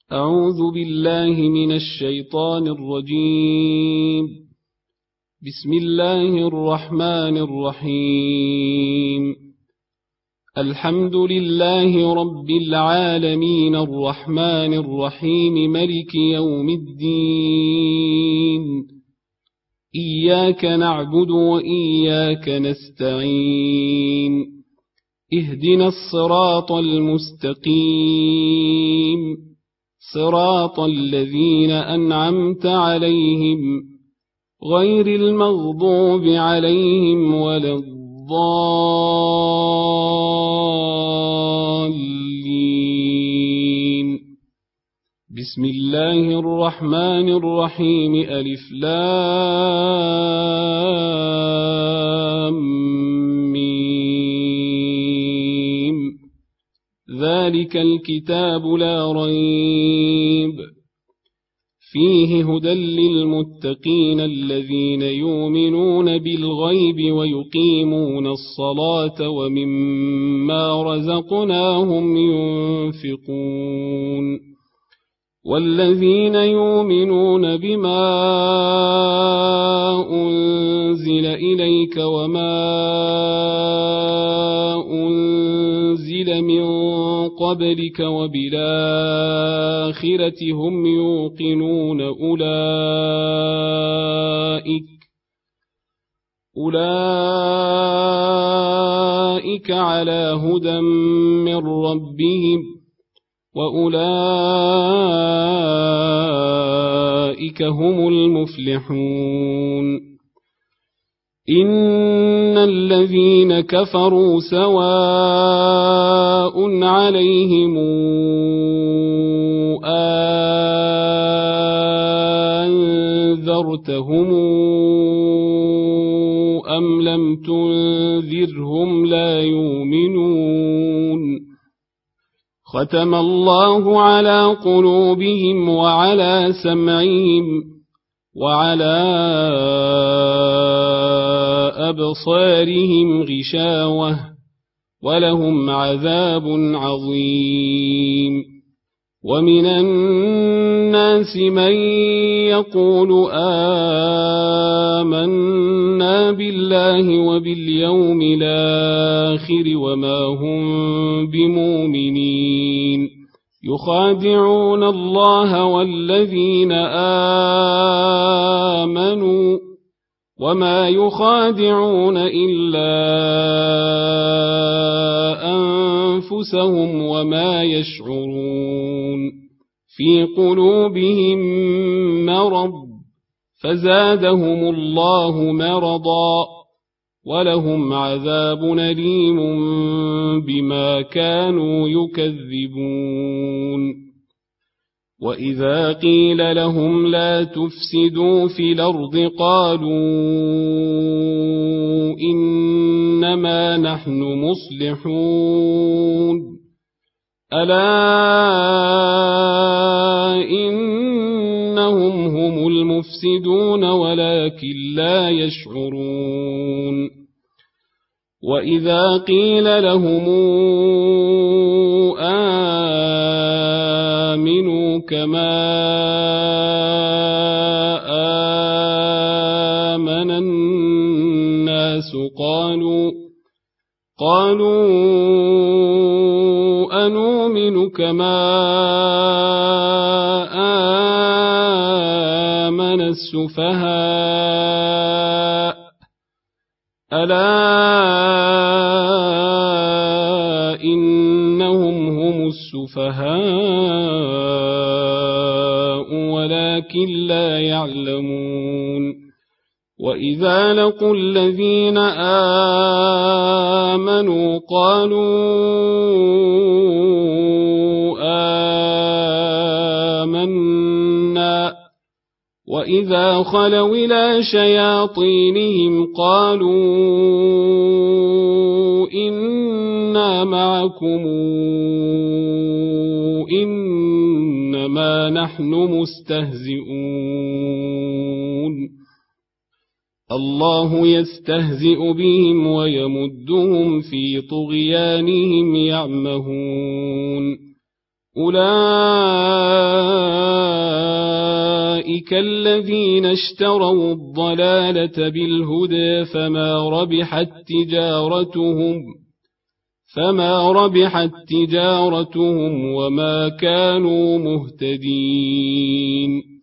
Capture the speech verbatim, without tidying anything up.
أعوذ بالله من الشيطان الرجيم. بسم الله الرحمن الرحيم. الحمد لله رب العالمين الرحمن الرحيم ملك يوم الدين. إياك نعبد وإياك نستعين. اهدنا الصراط المستقيم صراط الذين أنعمت عليهم غير المغضوب عليهم ولا الضالين. بسم الله الرحمن الرحيم. ألف لام ميم. ذلك الكتاب لا ريب فيه هدى للمتقين الذين يؤمنون بالغيب ويقيمون الصلاة ومما رزقناهم ينفقون والذين يؤمنون بما أنزل إليك وما أنزل من قبلك وبالآخرة هم يوقنون أولئك أولئك على هدى من ربهم وأولئك هم المفلحون. إن الذين كفروا سواء عليهم أنذرتهم أم لم تنذرهم لا يؤمنون. ختم الله على قلوبهم وعلى سمعهم وعلى أبصارهم غشاوة ولهم عذاب عظيم. ومن الناس من يقول آمنا بالله وباليوم الآخر وما هم بمؤمنين يخادعون الله والذين آمنوا وما يخادعون إلا أنفسهم وما يشعرون. في قلوبهم مرض فزادهم الله مرضا ولهم عذاب أليم بما كانوا يكذبون. وإذا قيل لهم لا تفسدوا في الأرض قالوا إنما نحن مصلحون. ألا إنهم هم المفسدون ولكن لا يشعرون. وإذا قيل لهم آمنوا كما آمن الناس قالوا قالوا أنؤمن كما آمن السفهاء ألا إنهم هم السفهاء ولكن لا يعلمون. وإذا لقوا الذين آمنوا قالوا آمنا وإذا خلوا إلى شياطينهم قالوا إنا معكم إنما نحن مستهزئون. الله يستهزئ بهم ويمدهم في طغيانهم يعمهون. أولئك أولئك الذين اشتروا الضلالة بالهدى فما ربحت تجارتهم فما ربحت تجارتهم وما كانوا مهتدين